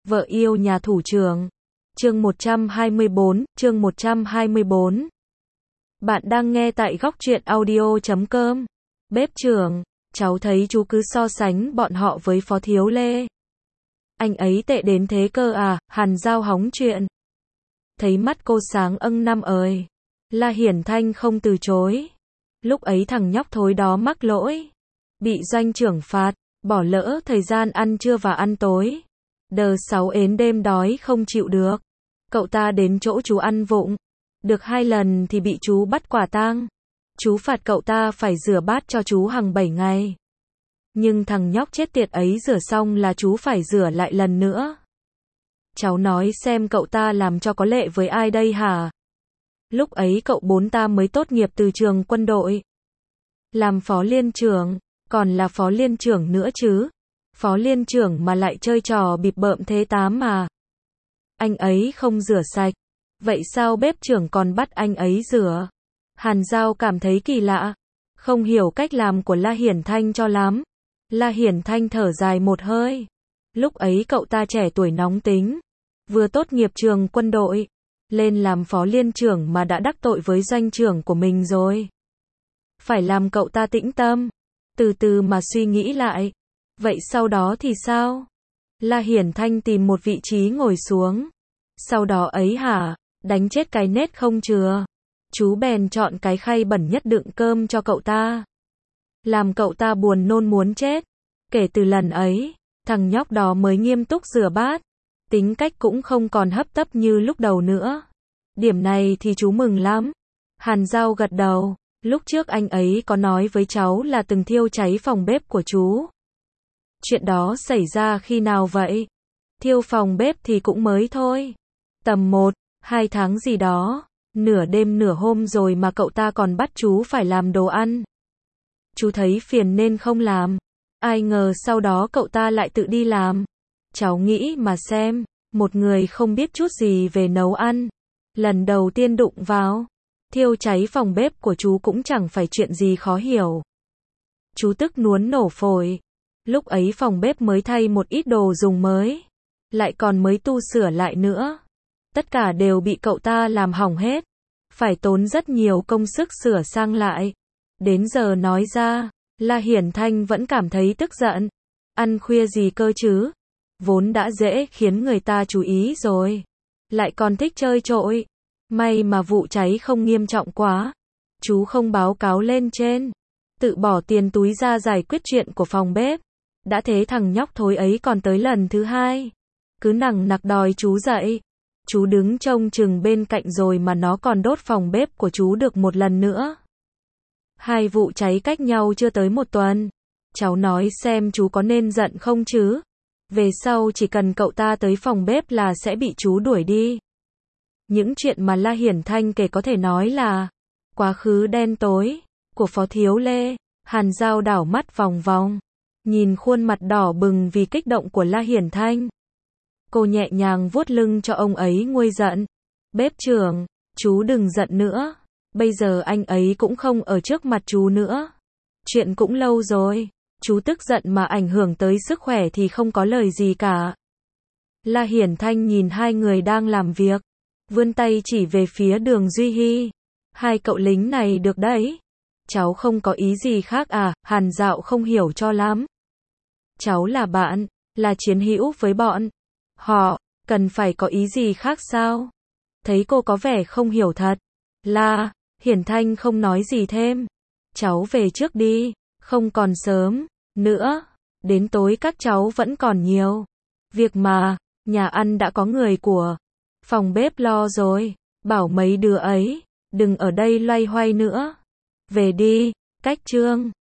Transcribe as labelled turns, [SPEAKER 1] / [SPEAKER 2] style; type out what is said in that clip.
[SPEAKER 1] Vợ yêu nhà thủ trưởng. Chương 124. Bạn đang nghe tại goctruyện audio.com. Bếp trưởng, cháu thấy chú cứ so sánh bọn họ với Phó Thiếu Lê. Anh ấy tệ đến thế cơ à? Hàn Giao hóng chuyện. Thấy mắt cô sáng năm ơi. La Hiển Thanh không từ chối. Lúc ấy thằng nhóc thối đó mắc lỗi. Bị doanh trưởng phạt, bỏ lỡ thời gian ăn trưa và ăn tối. Đờ 6 ến đêm đói không chịu được. Cậu ta đến chỗ chú ăn vụng. Được 2 lần thì bị chú bắt quả tang. Chú phạt cậu ta phải rửa bát cho chú hàng 7 ngày. Nhưng thằng nhóc chết tiệt ấy rửa xong là chú phải rửa lại lần nữa. Cháu nói xem cậu ta làm cho có lệ với ai đây hả? Lúc ấy cậu 4 ta mới tốt nghiệp từ trường quân đội. Làm phó liên trưởng, còn là phó liên trưởng nữa chứ. Phó liên trưởng mà lại chơi trò bịp bợm thế tám mà. Anh ấy không rửa sạch. Vậy sao bếp trưởng còn bắt anh ấy rửa? Hàn Giao cảm thấy kỳ lạ. Không hiểu cách làm của La Hiển Thanh cho lắm. La Hiển Thanh thở dài một hơi. Lúc ấy cậu ta trẻ tuổi nóng tính. Vừa tốt nghiệp trường quân đội. Lên làm phó liên trưởng mà đã đắc tội với doanh trưởng của mình rồi. Phải làm cậu ta tĩnh tâm. Từ từ mà suy nghĩ lại. Vậy sau đó thì sao? La Hiển Thanh tìm một vị trí ngồi xuống. Sau đó ấy hả? Đánh chết cái nết không chừa. Chú bèn chọn cái khay bẩn nhất đựng cơm cho cậu ta. Làm cậu ta buồn nôn muốn chết. Kể từ lần ấy, thằng nhóc đó mới nghiêm túc rửa bát. Tính cách cũng không còn hấp tấp như lúc đầu nữa. Điểm này thì chú mừng lắm. Hàn Giao gật đầu. Lúc trước anh ấy có nói với cháu là từng thiêu cháy phòng bếp của chú. Chuyện đó xảy ra khi nào vậy? Thiêu phòng bếp thì cũng mới thôi. Tầm 1-2 tháng gì đó. Nửa đêm nửa hôm rồi mà cậu ta còn bắt chú phải làm đồ ăn. Chú thấy phiền nên không làm. Ai ngờ sau đó cậu ta lại tự đi làm. Cháu nghĩ mà xem, một người không biết chút gì về nấu ăn. Lần đầu tiên đụng vào. Thiêu cháy phòng bếp của chú cũng chẳng phải chuyện gì khó hiểu. Chú tức muốn nổ phổi. Lúc ấy phòng bếp mới thay một ít đồ dùng mới. Lại còn mới tu sửa lại nữa. Tất cả đều bị cậu ta làm hỏng hết. Phải tốn rất nhiều công sức sửa sang lại. Đến giờ nói ra, La Hiển Thanh vẫn cảm thấy tức giận. Ăn khuya gì cơ chứ? Vốn đã dễ khiến người ta chú ý rồi. Lại còn thích chơi trội. May mà vụ cháy không nghiêm trọng quá. Chú không báo cáo lên trên. Tự bỏ tiền túi ra giải quyết chuyện của phòng bếp. Đã thế thằng nhóc thối ấy còn tới lần thứ 2. Cứ nằng nặc đòi chú dậy. Chú đứng trông chừng bên cạnh rồi mà nó còn đốt phòng bếp của chú được một lần nữa. 2 vụ cháy cách nhau chưa tới 1 tuần. Cháu nói xem chú có nên giận không chứ? Về sau chỉ cần cậu ta tới phòng bếp là sẽ bị chú đuổi đi. Những chuyện mà La Hiển Thanh kể có thể nói là quá khứ đen tối của Phó Thiếu Lê. Hàn Giao đảo mắt vòng vòng. Nhìn khuôn mặt đỏ bừng vì kích động của La Hiển Thanh. Cô nhẹ nhàng vuốt lưng cho ông ấy nguôi giận. Bếp trưởng, chú đừng giận nữa. Bây giờ anh ấy cũng không ở trước mặt chú nữa. Chuyện cũng lâu rồi. Chú tức giận mà ảnh hưởng tới sức khỏe thì không có lời gì cả. La Hiển Thanh nhìn 2 người đang làm việc. Vươn tay chỉ về phía Đường Duy Hy. 2 cậu lính này được đấy. Cháu không có ý gì khác à? Hàn Dạo không hiểu cho lắm. Cháu là bạn, là chiến hữu với bọn họ, cần phải có ý gì khác sao? Thấy cô có vẻ không hiểu thật. La Hiển Thanh không nói gì thêm. Cháu về trước đi, không còn sớm nữa. Đến tối các cháu vẫn còn nhiều việc mà. Nhà ăn đã có người của phòng bếp lo rồi. Bảo mấy đứa ấy đừng ở đây loay hoay nữa. Về đi. Cách chương